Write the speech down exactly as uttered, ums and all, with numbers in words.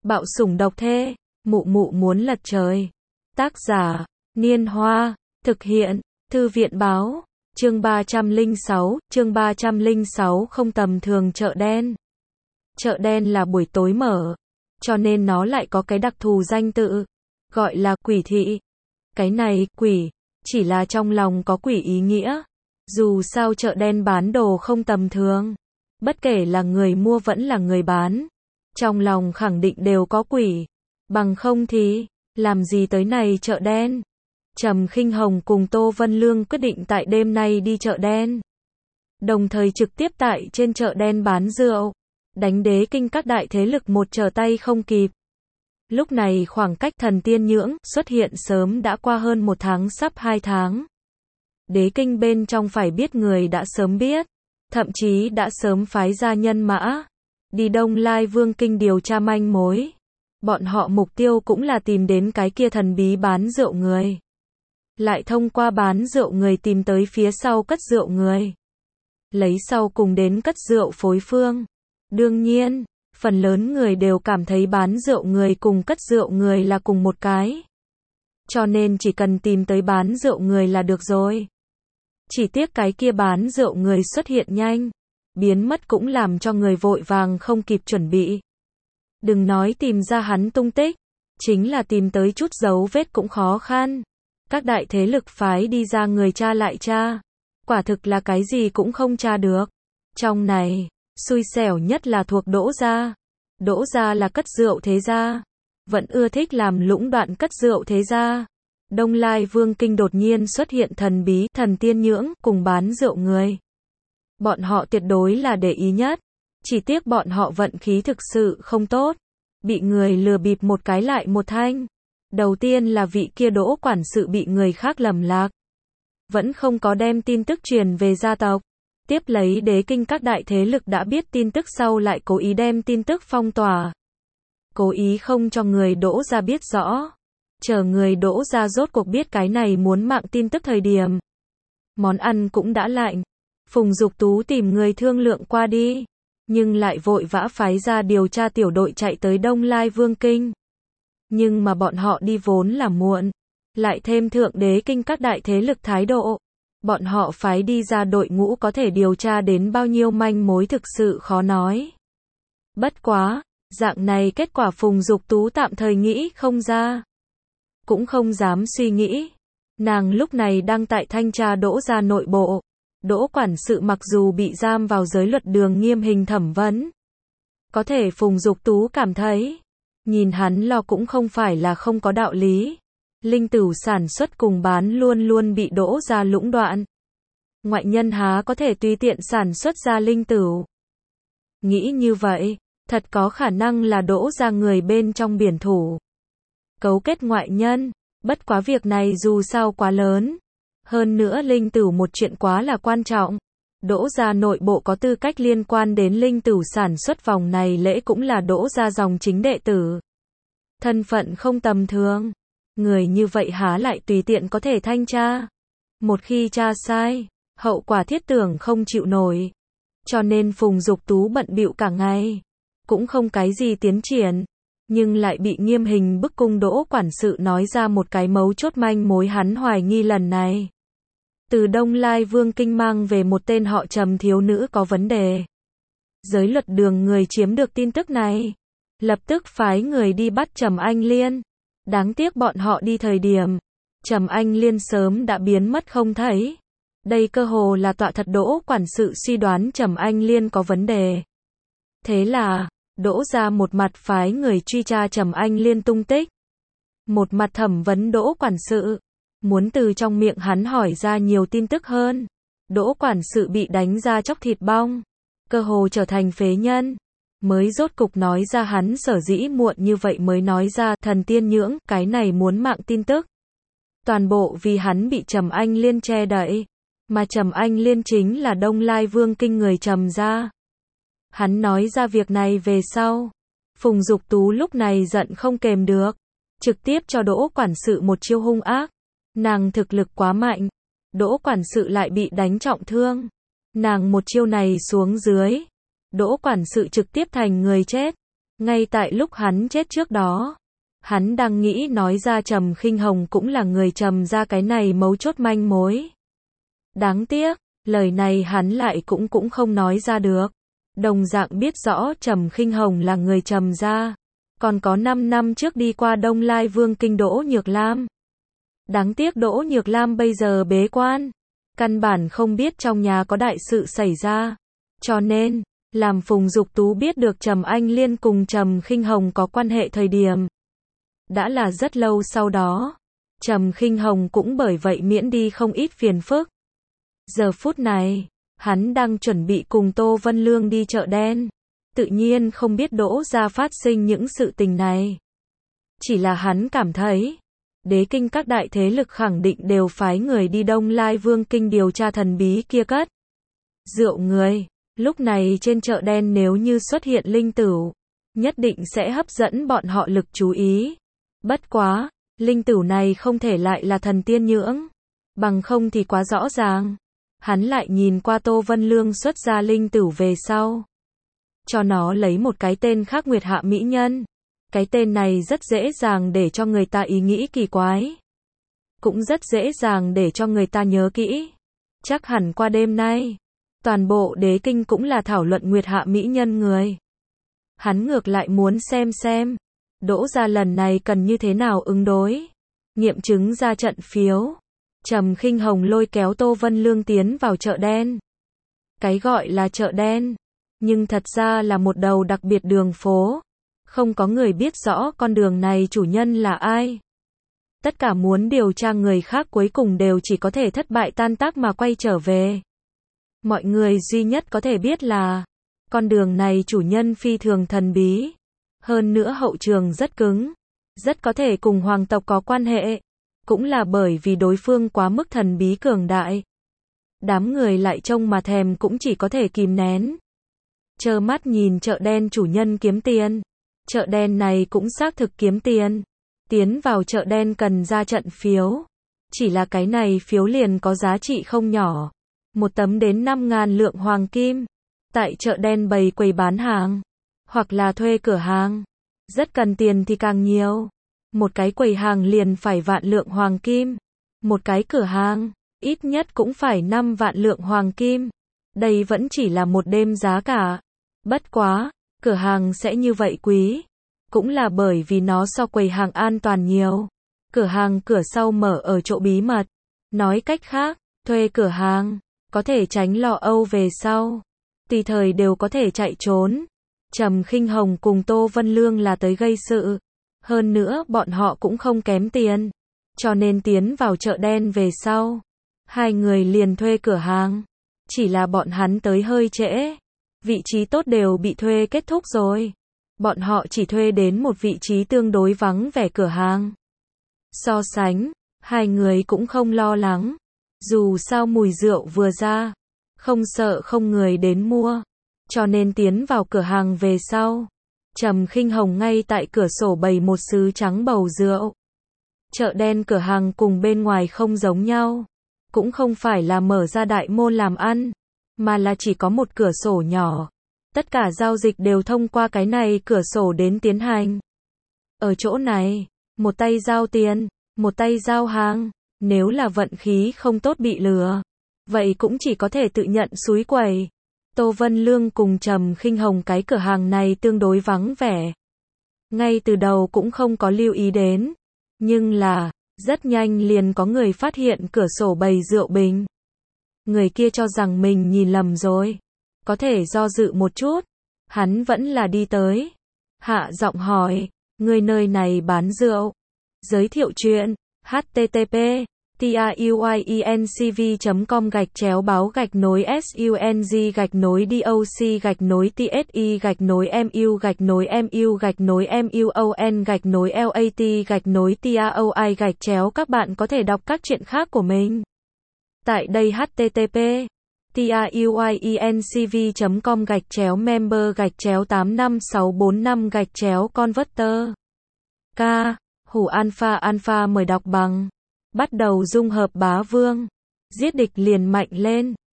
Bạo sủng độc thê, mụ mụ muốn lật trời. Tác giả, Niên Hoa, thực hiện, Thư viện báo, chương ba trăm lẻ sáu, chương ba trăm lẻ sáu không tầm thường chợ đen. Chợ đen là buổi tối mở, cho nên nó lại có cái đặc thù danh tự, gọi là quỷ thị. Cái này, quỷ, chỉ là trong lòng có quỷ ý nghĩa. Dù sao chợ đen bán đồ không tầm thường, bất kể là người mua vẫn là người bán, trong lòng khẳng định đều có quỷ. Bằng không thì, làm gì tới này chợ đen. Trầm Khinh Hồng cùng Tô Vân Lương quyết định tại đêm nay đi chợ đen. Đồng thời trực tiếp tại trên chợ đen bán rượu, đánh Đế Kinh các đại thế lực một trở tay không kịp. Lúc này khoảng cách thần tiên nhưỡng xuất hiện sớm đã qua hơn một tháng sắp hai tháng. Đế Kinh bên trong phải biết người đã sớm biết, thậm chí đã sớm phái ra nhân mã đi Đông Lai Vương Kinh điều tra manh mối. Bọn họ mục tiêu cũng là tìm đến cái kia thần bí bán rượu người, lại thông qua bán rượu người tìm tới phía sau cất rượu người, lấy sau cùng đến cất rượu phối phương. Đương nhiên, phần lớn người đều cảm thấy bán rượu người cùng cất rượu người là cùng một cái, cho nên chỉ cần tìm tới bán rượu người là được rồi. Chỉ tiếc cái kia bán rượu người xuất hiện nhanh, biến mất cũng làm cho người vội vàng không kịp chuẩn bị. Đừng nói tìm ra hắn tung tích, chính là tìm tới chút dấu vết cũng khó khăn. Các đại thế lực phái đi ra người tra lại tra, quả thực là cái gì cũng không tra được. Trong này, xui xẻo nhất là thuộc Đỗ gia. Đỗ gia là cất rượu thế gia, vẫn ưa thích làm lũng đoạn cất rượu thế gia. Đông Lai Vương Kinh đột nhiên xuất hiện thần bí, thần tiên nhưỡng, cùng bán rượu người. Bọn họ tuyệt đối là để ý nhất. Chỉ tiếc bọn họ vận khí thực sự không tốt, bị người lừa bịp một cái lại một thanh. Đầu tiên là vị kia Đỗ quản sự bị người khác lầm lạc, vẫn không có đem tin tức truyền về gia tộc. Tiếp lấy Đế Kinh các đại thế lực đã biết tin tức sau lại cố ý đem tin tức phong tỏa, cố ý không cho người Đỗ gia biết rõ. Chờ người Đỗ gia rốt cuộc biết cái này muốn mạng tin tức thời điểm, món ăn cũng đã lạnh. Phùng Dục Tú tìm người thương lượng qua đi, nhưng lại vội vã phái ra điều tra tiểu đội chạy tới Đông Lai Vương Kinh. Nhưng mà bọn họ đi vốn là muộn, lại thêm thượng Đế Kinh các đại thế lực thái độ, bọn họ phái đi ra đội ngũ có thể điều tra đến bao nhiêu manh mối thực sự khó nói. Bất quá, dạng này kết quả Phùng Dục Tú tạm thời nghĩ không ra, cũng không dám suy nghĩ. Nàng lúc này đang tại thanh tra Đỗ gia nội bộ. Đỗ quản sự mặc dù bị giam vào giới luật đường nghiêm hình thẩm vấn, có thể Phùng Dục Tú cảm thấy, nhìn hắn lo cũng không phải là không có đạo lý. Linh tửu sản xuất cùng bán luôn luôn bị Đỗ gia lũng đoạn. Ngoại nhân há có thể tùy tiện sản xuất ra linh tửu. Nghĩ như vậy, thật có khả năng là Đỗ gia người bên trong biển thủ cấu kết ngoại nhân. Bất quá việc này dù sao quá lớn, hơn nữa linh tửu một chuyện quá là quan trọng. Đỗ gia nội bộ có tư cách liên quan đến linh tửu sản xuất vòng này lễ cũng là Đỗ gia dòng chính đệ tử, thân phận không tầm thường. Người như vậy há lại tùy tiện có thể thanh tra. Một khi tra sai, hậu quả thiết tưởng không chịu nổi. Cho nên Phùng Dục Tú bận bịu cả ngày, cũng không cái gì tiến triển, nhưng lại bị nghiêm hình bức cung. Đỗ quản sự nói ra một cái mấu chốt manh mối hắn hoài nghi lần này. Từ Đông Lai Vương Kinh mang về một tên họ Trầm thiếu nữ có vấn đề. Giới luật đường người chiếm được tin tức này, lập tức phái người đi bắt Trầm Anh Liên. Đáng tiếc bọn họ đi thời điểm, Trầm Anh Liên sớm đã biến mất không thấy. Đây cơ hồ là tọa thật Đỗ quản sự suy đoán Trầm Anh Liên có vấn đề. Thế là, Đỗ gia một mặt phái người truy tra Trầm Anh Liên tung tích, một mặt thẩm vấn Đỗ quản sự, muốn từ trong miệng hắn hỏi ra nhiều tin tức hơn. Đỗ quản sự bị đánh ra chóc thịt bong, cơ hồ trở thành phế nhân, mới rốt cục nói ra hắn sở dĩ muộn như vậy mới nói ra thần tiên nhưỡng, cái này muốn mạng tin tức. Toàn bộ vì hắn bị Trầm Anh Liên che đậy, mà Trầm Anh Liên chính là Đông Lai Vương Kinh người Trầm gia. Hắn nói ra việc này về sau, Phùng Dục Tú lúc này giận không kềm được, trực tiếp cho Đỗ quản sự một chiêu hung ác. Nàng thực lực quá mạnh, Đỗ quản sự lại bị đánh trọng thương. Nàng một chiêu này xuống dưới, Đỗ quản sự trực tiếp thành người chết. Ngay tại lúc hắn chết trước đó, hắn đang nghĩ nói ra Trầm Khinh Hồng cũng là người trầm ra cái này mấu chốt manh mối. Đáng tiếc, lời này hắn lại cũng cũng không nói ra được. Đồng dạng biết rõ Trầm Khinh Hồng là người trầm ra. Còn có năm năm trước đi qua Đông Lai Vương kinh Đỗ Nhược Lam. Đáng tiếc Đỗ Nhược Lam bây giờ bế quan. Căn bản không biết trong nhà có đại sự xảy ra. Cho nên, làm Phùng Dục Tú biết được Trầm Anh Liên cùng Trầm Khinh Hồng có quan hệ thời điểm. Đã là rất lâu sau đó. Trầm Khinh Hồng cũng bởi vậy miễn đi không ít phiền phức. Giờ phút này, hắn đang chuẩn bị cùng Tô Vân Lương đi chợ đen. Tự nhiên không biết Đỗ gia phát sinh những sự tình này. Chỉ là hắn cảm thấy, đế kinh các đại thế lực khẳng định đều phái người đi Đông Lai Vương kinh điều tra thần bí kia cất rượu người. Lúc này trên chợ đen nếu như xuất hiện linh tửu, nhất định sẽ hấp dẫn bọn họ lực chú ý. Bất quá, linh tửu này không thể lại là thần tiên nhưỡng, bằng không thì quá rõ ràng. Hắn lại nhìn qua Tô Vân Lương xuất ra linh tửu về sau. Cho nó lấy một cái tên khác Nguyệt Hạ Mỹ Nhân. Cái tên này rất dễ dàng để cho người ta ý nghĩ kỳ quái. Cũng rất dễ dàng để cho người ta nhớ kỹ. Chắc hẳn qua đêm nay, toàn bộ đế kinh cũng là thảo luận Nguyệt Hạ Mỹ Nhân người. Hắn ngược lại muốn xem xem, Đỗ gia lần này cần như thế nào ứng đối. Nghiệm chứng ra trận phiếu. Trầm Khinh Hồng lôi kéo Tô Vân Lương tiến vào chợ đen. Cái gọi là chợ đen, nhưng thật ra là một đầu đặc biệt đường phố. Không có người biết rõ con đường này chủ nhân là ai. Tất cả muốn điều tra người khác cuối cùng đều chỉ có thể thất bại tan tác mà quay trở về. Mọi người duy nhất có thể biết là, con đường này chủ nhân phi thường thần bí. Hơn nữa hậu trường rất cứng, rất có thể cùng hoàng tộc có quan hệ. Cũng là bởi vì đối phương quá mức thần bí cường đại. Đám người lại trông mà thèm cũng chỉ có thể kìm nén. Trơ mắt nhìn chợ đen chủ nhân kiếm tiền. Chợ đen này cũng xác thực kiếm tiền. Tiến vào chợ đen cần ra trận phiếu. Chỉ là cái này phiếu liền có giá trị không nhỏ. Một tấm đến năm ngàn lượng hoàng kim. Tại chợ đen bày quầy bán hàng. Hoặc là thuê cửa hàng. Rất cần tiền thì càng nhiều. Một cái quầy hàng liền phải vạn lượng hoàng kim. Một cái cửa hàng, ít nhất cũng phải năm vạn lượng hoàng kim. Đây vẫn chỉ là một đêm giá cả. Bất quá, cửa hàng sẽ như vậy quý. Cũng là bởi vì nó so quầy hàng an toàn nhiều. Cửa hàng cửa sau mở ở chỗ bí mật. Nói cách khác, thuê cửa hàng, có thể tránh lo âu về sau. Tùy thời đều có thể chạy trốn. Trầm Khinh Hồng cùng Tô Vân Lương là tới gây sự. Hơn nữa bọn họ cũng không kém tiền. Cho nên tiến vào chợ đen về sau. Hai người liền thuê cửa hàng. Chỉ là bọn hắn tới hơi trễ. Vị trí tốt đều bị thuê kết thúc rồi. Bọn họ chỉ thuê đến một vị trí tương đối vắng vẻ cửa hàng. So sánh, hai người cũng không lo lắng. Dù sao mùi rượu vừa ra, không sợ không người đến mua. Cho nên tiến vào cửa hàng về sau. Trầm Khinh Hồng ngay tại cửa sổ bày một sứ trắng bầu rượu. Chợ đen cửa hàng cùng bên ngoài không giống nhau. Cũng không phải là mở ra đại môn làm ăn, mà là chỉ có một cửa sổ nhỏ. Tất cả giao dịch đều thông qua cái này cửa sổ đến tiến hành. Ở chỗ này, một tay giao tiền, một tay giao hàng. Nếu là vận khí không tốt bị lừa, vậy cũng chỉ có thể tự nhận xúi quẩy. Tô Vân Lương cùng Trầm Khinh Hồng cái cửa hàng này tương đối vắng vẻ. Ngay từ đầu cũng không có lưu ý đến. Nhưng là, rất nhanh liền có người phát hiện cửa sổ bày rượu bình. Người kia cho rằng mình nhìn lầm rồi. Có thể do dự một chút. Hắn vẫn là đi tới. Hạ giọng hỏi, người nơi này bán rượu. Giới thiệu chuyện, http tauincv chấm com gạch chéo báo gạch nối sung gạch nối doc gạch nối tsi gạch nối mu gạch nối mu gạch nối muon gạch nối lat gạch nối taoi gạch chéo. Các bạn có thể đọc các chuyện khác của mình tại đây. Http tauincv chấm com gạch chéo member gạch chéo tám năm sáu bốn năm gạch chéo converter. K. Hủ Alpha Alpha mời đọc bằng. Bắt đầu dung hợp bá vương. Giết địch liền mạnh lên.